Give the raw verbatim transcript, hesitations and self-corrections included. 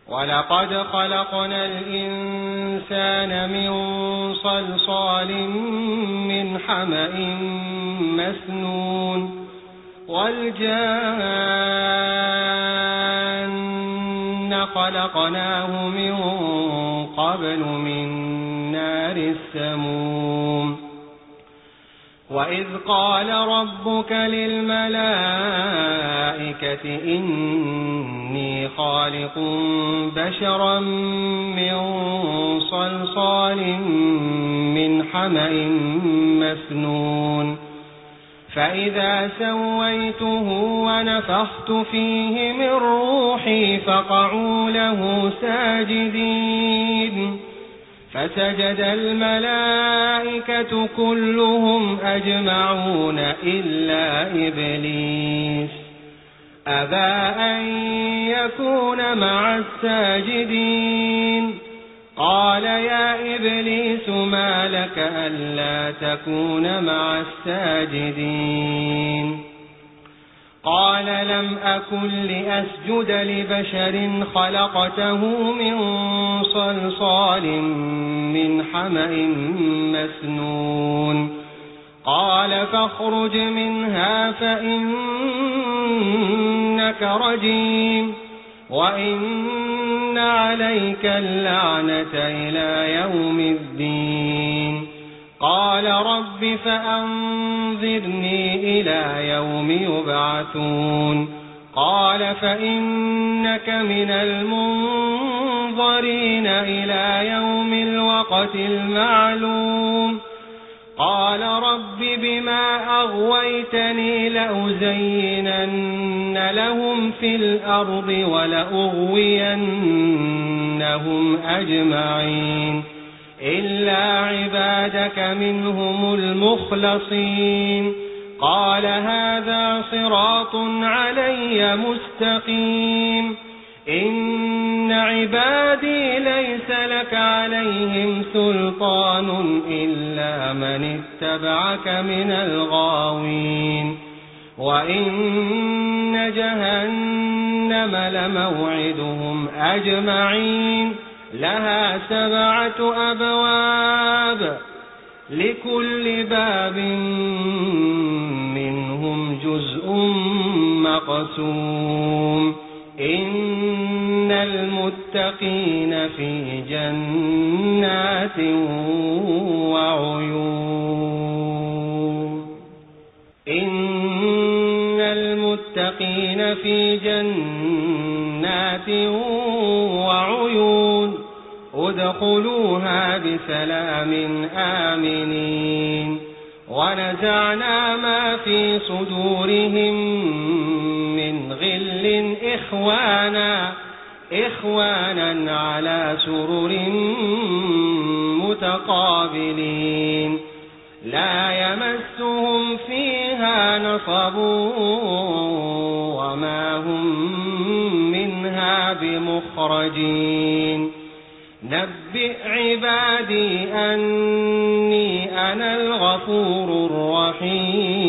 ولقد خلقنا الإنسان من صلصال من حمأ مسنون والجان خلقناه من قبل من نار السموم وإذ قال ربك للملائكة إني خالق بشرا من صلصال من حمأ مسنون فإذا سويته ونفخت فيه من روحي فقعوا له ساجدين فسجد الملائكة كلهم أجمعون إلا إبليس أبى أن يكون مع الساجدين قال يا إبليس ما لك ألا تكون مع الساجدين قال لم أكن لأسجد لبشر خلقته من صلصال من حمأ مسنون قال فاخرج منها فإنك رجيم وإن عليك اللعنة إلى يوم الدين قال رب فأنظرني إلى يوم يبعثون قال فإنك من المنظرين إلى يوم الوقت المعلوم قال رب بما أغويتني لأزينن لهم في الأرض ولأغوينهم أجمعين إلا عبادك منهم المخلصين قال هذا صراط علي مستقيم إن عبادي ليس لك عليهم سلطان إلا من اتبعك من الغاوين وإن جهنم لموعدهم أجمعين لها سبعة أبواب لكل باب منهم جزء مقسوم إن المتقين في جنات وعيون إن المتقين في جنات وعيون ادخلوها بسلام آمنين ونزعنا ما في صدورهم من غل إخوانا إخوانا على سرر متقابلين لا يمسهم فيها نصب وما هم منها بمخرجين نبئ عبادي أني أنا الغفور الرحيم